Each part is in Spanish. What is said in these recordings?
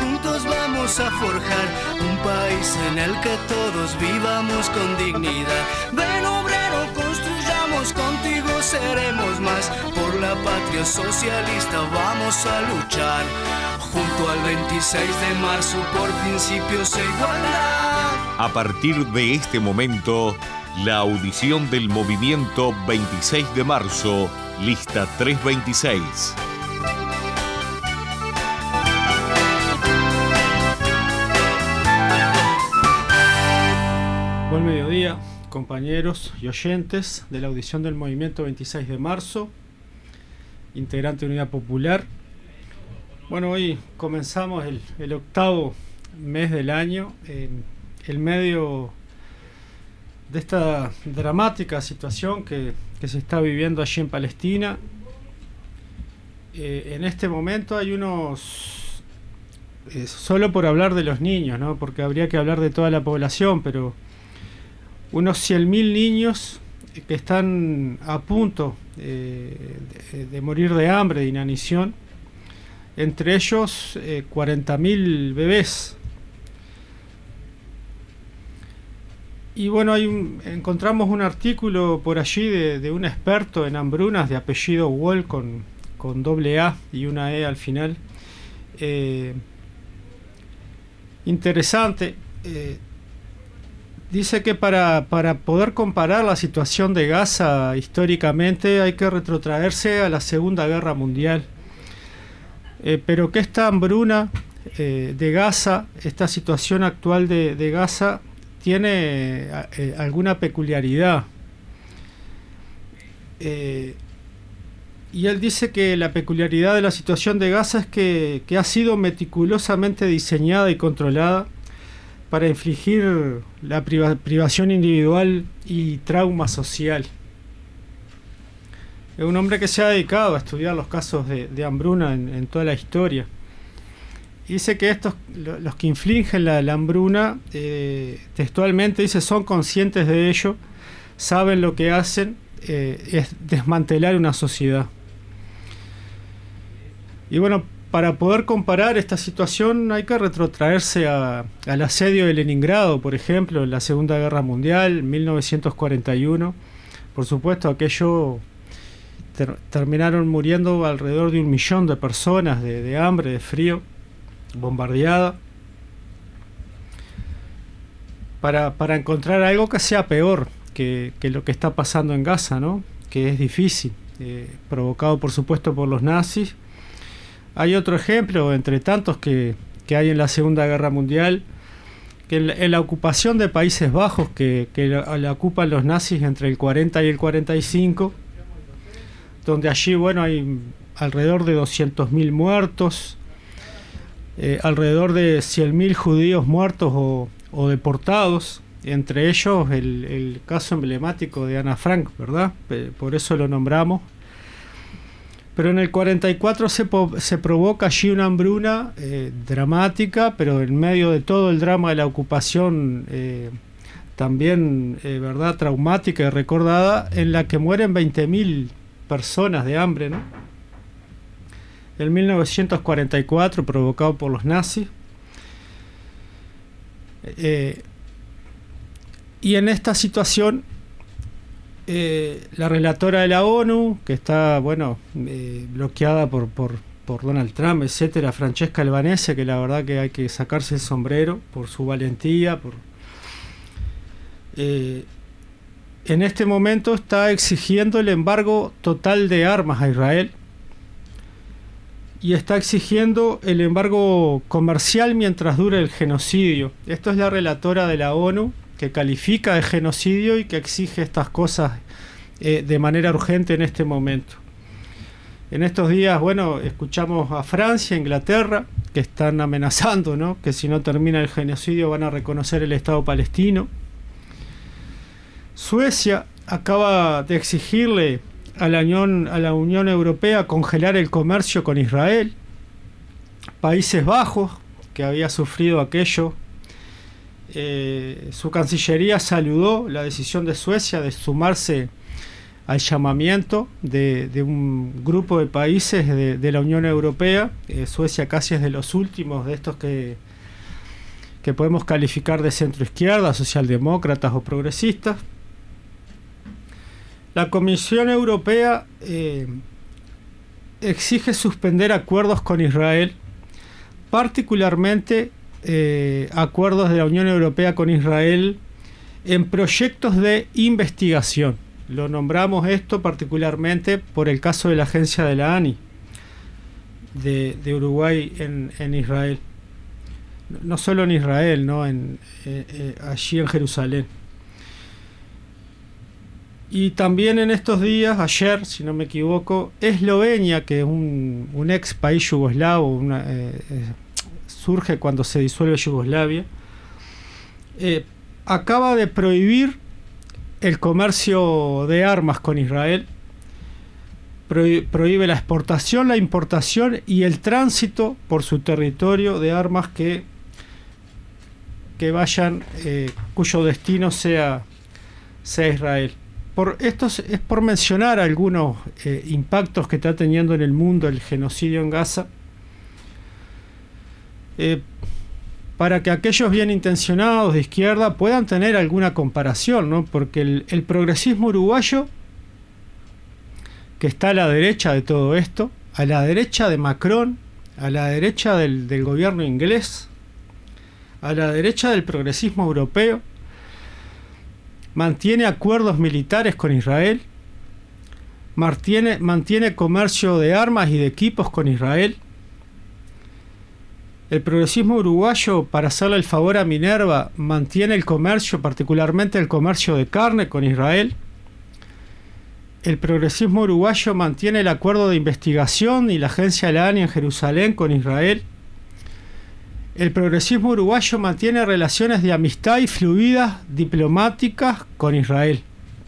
juntos vamos a forjar un país en el que todos vivamos con dignidad. Ven obrero, construyamos, contigo seremos más. Por la patria socialista vamos a luchar, junto al 26 de marzo por principios e igualdad. A partir de este momento, la audición del movimiento 26 de marzo, lista 326. Buen mediodía, compañeros y oyentes de la audición del movimiento 26 de marzo, integrante de Unidad Popular. Bueno, hoy comenzamos el octavo mes del año en medio de esta dramática situación que se está viviendo allí en Palestina. En este momento hay unos, solo por hablar de los niños, ¿no? Porque habría que hablar de toda la población, pero unos 100.000 niños que están a punto de morir de hambre, de inanición, entre ellos 40.000 bebés. Y bueno, encontramos un artículo por allí de un experto en hambrunas de apellido Wall con doble A y una E al final. Interesante. Dice que para poder comparar la situación de Gaza históricamente hay que retrotraerse a la Segunda Guerra Mundial. Pero que esta hambruna de Gaza, esta situación actual de Gaza, tiene alguna peculiaridad. Y él dice que la peculiaridad de la situación de Gaza es que ha sido meticulosamente diseñada y controlada para infligir la privación individual y trauma social. Es un hombre que se ha dedicado a estudiar los casos de hambruna en toda la historia. Dice que los que infligen la hambruna, textualmente dice, son conscientes de ello, saben lo que hacen, es desmantelar una sociedad. Y bueno, para poder comparar esta situación hay que retrotraerse al asedio de Leningrado, por ejemplo, en la Segunda Guerra Mundial, 1941. Por supuesto, aquello terminaron muriendo alrededor de 1 millón de personas de hambre, de frío, bombardeada. Para encontrar algo que sea peor que lo que está pasando en Gaza, ¿no? Que es difícil, provocado por supuesto por los nazis. Hay otro ejemplo, entre tantos que hay en la Segunda Guerra Mundial, que en la ocupación de Países Bajos, que la ocupan los nazis entre el 40 y el 45, donde allí, bueno, hay alrededor de 200.000 muertos, alrededor de 100.000 judíos muertos o deportados, entre ellos el caso emblemático de Ana Frank, ¿verdad? Por eso lo nombramos. Pero en el 44 se provoca allí una hambruna dramática, pero en medio de todo el drama de la ocupación también, ¿verdad?, traumática y recordada, en la que mueren 20.000 personas de hambre, ¿no? En 1944, provocado por los nazis. Y en esta situación, la relatora de la ONU, que está, bueno, bloqueada por Donald Trump, etcétera, Francesca Albanese, que la verdad que hay que sacarse el sombrero por su valentía, en este momento está exigiendo el embargo total de armas a Israel y está exigiendo el embargo comercial mientras dure el genocidio. Esto es la relatora de la ONU, que califica de genocidio y que exige estas cosas de manera urgente en este momento. En estos días, bueno, escuchamos a Francia, Inglaterra, que están amenazando, ¿no?, que si no termina el genocidio van a reconocer el Estado palestino. Suecia acaba de exigirle a la Unión Europea congelar el comercio con Israel. Países Bajos, que había sufrido aquello, su Cancillería saludó la decisión de Suecia de sumarse al llamamiento de un grupo de países de la Unión Europea. Suecia casi es de los últimos de estos que podemos calificar de centroizquierda, socialdemócratas o progresistas. La Comisión Europea exige suspender acuerdos con Israel, particularmente acuerdos de la Unión Europea con Israel en proyectos de investigación. Lo nombramos esto particularmente por el caso de la agencia de la ANI de Uruguay en Israel. No solo en Israel, ¿no? Allí en Jerusalén. Y también en estos días, ayer, si no me equivoco, Eslovenia, que es un ex país yugoslavo, surge cuando se disuelve Yugoslavia, acaba de prohibir el comercio de armas con Israel, prohíbe la exportación, la importación y el tránsito por su territorio de armas que vayan, cuyo destino sea Israel. Esto es por mencionar algunos impactos que está teniendo en el mundo el genocidio en Gaza, para que aquellos bien intencionados de izquierda puedan tener alguna comparación, ¿no? Porque el progresismo uruguayo, que está a la derecha de todo esto, a la derecha de Macron, a la derecha del gobierno inglés, a la derecha del progresismo europeo, mantiene acuerdos militares con Israel, mantiene comercio de armas y de equipos con Israel. El progresismo uruguayo, para hacerle el favor a Minerva, mantiene el comercio, particularmente el comercio de carne con Israel. El progresismo uruguayo mantiene el acuerdo de investigación y la agencia de la ANI en Jerusalén con Israel. El progresismo uruguayo mantiene relaciones de amistad y fluidas diplomáticas con Israel.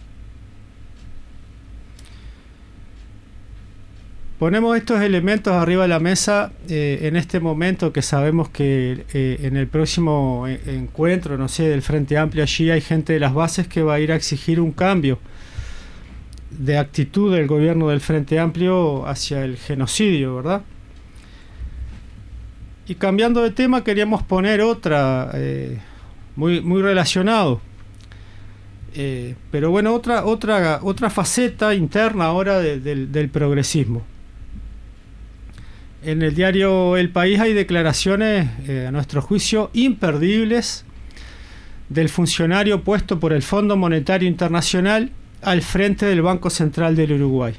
Ponemos estos elementos arriba de la mesa en este momento que sabemos que en el próximo encuentro, no sé, del Frente Amplio, allí hay gente de las bases que va a ir a exigir un cambio de actitud del gobierno del Frente Amplio hacia el genocidio, ¿verdad? Y cambiando de tema, queríamos poner otra, muy relacionado. Pero bueno, otra faceta interna ahora del progresismo. En el diario El País hay declaraciones, a nuestro juicio, imperdibles del funcionario puesto por el Fondo Monetario Internacional al frente del Banco Central del Uruguay,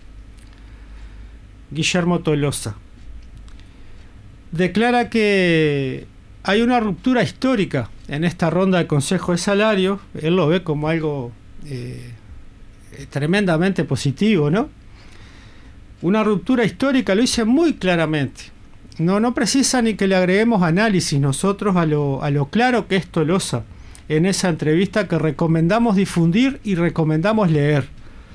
Guillermo Tolosa. Declara que hay una ruptura histórica en esta ronda de Consejo de Salarios. Él lo ve como algo tremendamente positivo, ¿no? Una ruptura histórica, lo dice muy claramente. No precisa ni que le agreguemos análisis nosotros a lo claro que es Tolosa en esa entrevista que recomendamos difundir y recomendamos leer.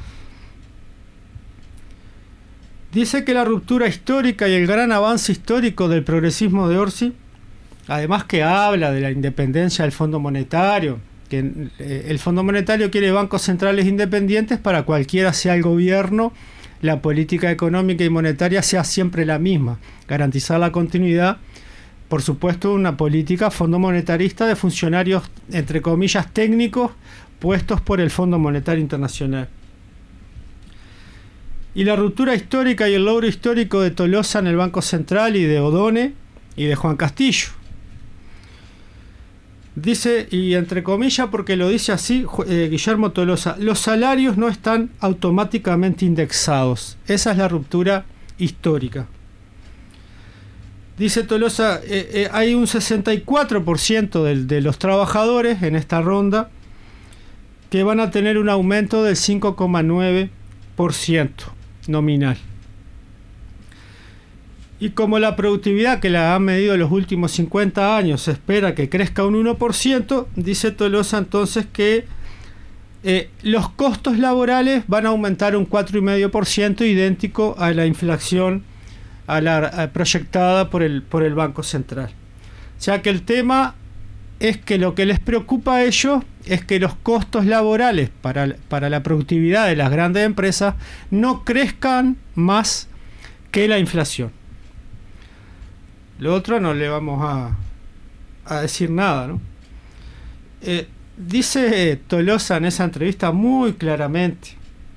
Dice que la ruptura histórica y el gran avance histórico del progresismo de Orsi, además que habla de la independencia del Fondo Monetario, que el Fondo Monetario quiere bancos centrales independientes para cualquiera sea el gobierno, la política económica y monetaria sea siempre la misma, garantizar la continuidad, por supuesto, una política fondo monetarista de funcionarios, entre comillas, técnicos puestos por el Fondo Monetario Internacional. Y la ruptura histórica y el logro histórico de Tolosa en el Banco Central y de Odone y de Juan Castillo. Dice, y entre comillas, porque lo dice así Guillermo Tolosa, los salarios no están automáticamente indexados. Esa es la ruptura histórica. Dice Tolosa, hay un 64% de los trabajadores en esta ronda que van a tener un aumento del 5,9% nominal. Y como la productividad que la han medido en los últimos 50 años se espera que crezca un 1%, dice Tolosa entonces que los costos laborales van a aumentar un 4,5%, idéntico a la inflación proyectada por el Banco Central. O sea que el tema es que lo que les preocupa a ellos es que los costos laborales para la productividad de las grandes empresas no crezcan más que la inflación. Lo otro no le vamos a decir nada, ¿no? Dice Tolosa en esa entrevista muy claramente,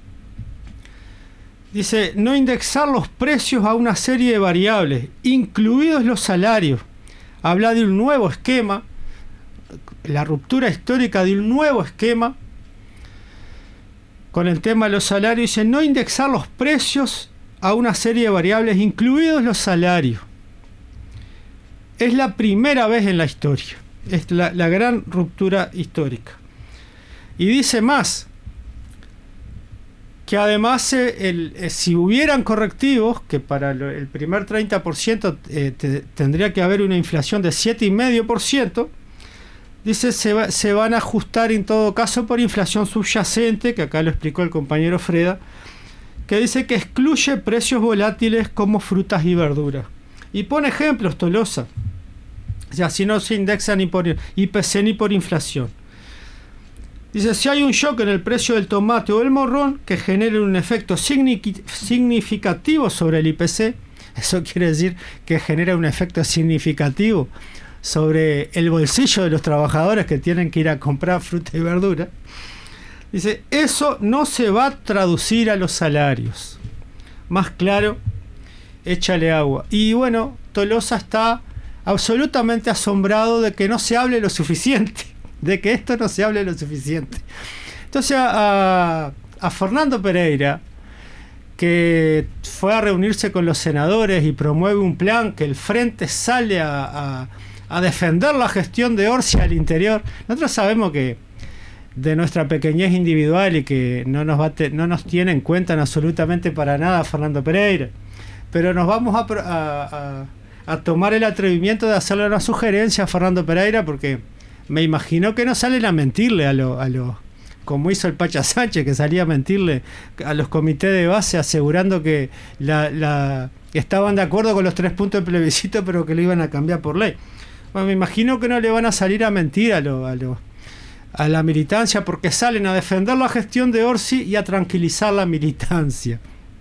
dice, no indexar los precios a una serie de variables, incluidos los salarios. Habla de un nuevo esquema, la ruptura histórica de un nuevo esquema con el tema de los salarios. Dice, no indexar los precios a una serie de variables, incluidos los salarios. Es la primera vez en la historia. Es la gran ruptura histórica. Y dice más, que además si hubieran correctivos, que para el primer 30% tendría que haber una inflación de 7,5%, dice se van a ajustar en todo caso por inflación subyacente, que acá lo explicó el compañero Freda, que dice que excluye precios volátiles como frutas y verduras. Y pone ejemplos, Tolosa. O sea, si no se indexa ni por IPC ni por inflación. Dice, si hay un shock en el precio del tomate o el morrón que genere un efecto significativo sobre el IPC, eso quiere decir que genera un efecto significativo sobre el bolsillo de los trabajadores que tienen que ir a comprar fruta y verdura. Dice, eso no se va a traducir a los salarios. Más claro, échale agua. Y bueno, Tolosa está absolutamente asombrado de que no se hable lo suficiente, de que esto no se hable lo suficiente. Entonces a Fernando Pereira, que fue a reunirse con los senadores y promueve un plan que el Frente sale a defender la gestión de Orsi al interior, nosotros sabemos que de nuestra pequeñez individual y que no nos tiene en cuenta absolutamente para nada Fernando Pereira, pero nos vamos a tomar el atrevimiento de hacerle una sugerencia a Fernando Pereira, porque me imagino que no salen a mentirle como hizo el Pacha Sánchez, que salía a mentirle a los comités de base asegurando que estaban de acuerdo con los 3 puntos del plebiscito, pero que lo iban a cambiar por ley. Bueno, me imagino que no le van a salir a mentir a la militancia, porque salen a defender la gestión de Orsi y a tranquilizar la militancia.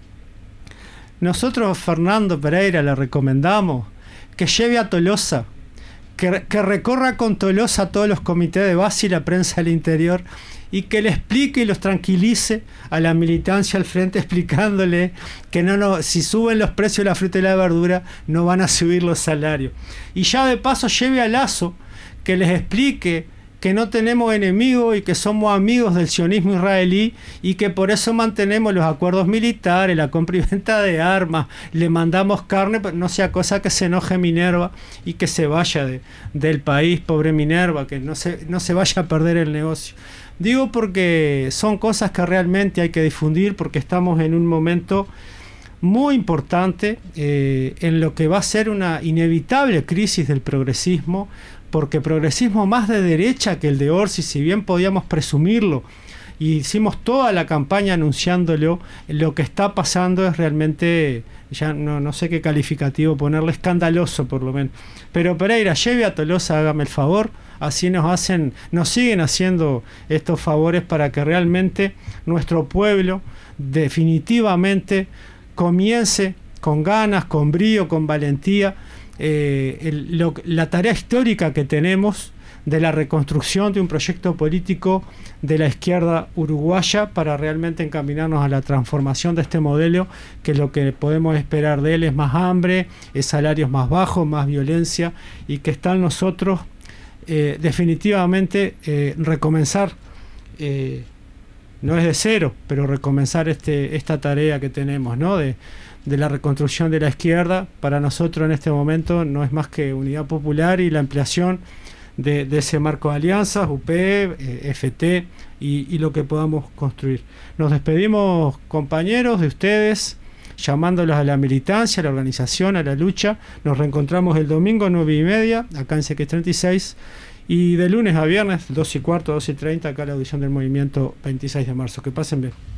Nosotros, Fernando Pereira, le recomendamos que lleve a Tolosa, que recorra con Tolosa todos los comités de base y la prensa del interior, y que le explique y los tranquilice a la militancia al frente, explicándole que si suben los precios de la fruta y la verdura, no van a subir los salarios. Y ya de paso lleve a Lasso, que les explique que no tenemos enemigos y que somos amigos del sionismo israelí y que por eso mantenemos los acuerdos militares, la compra y venta de armas, le mandamos carne, pero no sea cosa que se enoje Minerva y que se vaya del país, pobre Minerva, que no se vaya a perder el negocio. Digo porque son cosas que realmente hay que difundir, porque estamos en un momento muy importante en lo que va a ser una inevitable crisis del progresismo, porque progresismo más de derecha que el de Orsi, si bien podíamos presumirlo, y hicimos toda la campaña anunciándolo, lo que está pasando es realmente, ya no sé qué calificativo ponerle, escandaloso por lo menos. Pero Pereira, lleve a Tolosa, hágame el favor, así nos siguen haciendo estos favores para que realmente nuestro pueblo definitivamente comience con ganas, con brío, con valentía, la tarea histórica que tenemos de la reconstrucción de un proyecto político de la izquierda uruguaya para realmente encaminarnos a la transformación de este modelo, que lo que podemos esperar de él es más hambre, es salarios más bajos, más violencia, y que está en nosotros definitivamente recomenzar, no es de cero, pero recomenzar esta tarea que tenemos, ¿no? de la reconstrucción de la izquierda. Para nosotros en este momento no es más que Unidad Popular y la ampliación de ese marco de alianzas, UP, FT y lo que podamos construir. Nos despedimos, compañeros, de ustedes, llamándolos a la militancia, a la organización, a la lucha. Nos reencontramos el domingo 9:30 acá en CX36 y de lunes a viernes 2:15, 2:30 acá la audición del movimiento 26 de marzo. Que pasen bien.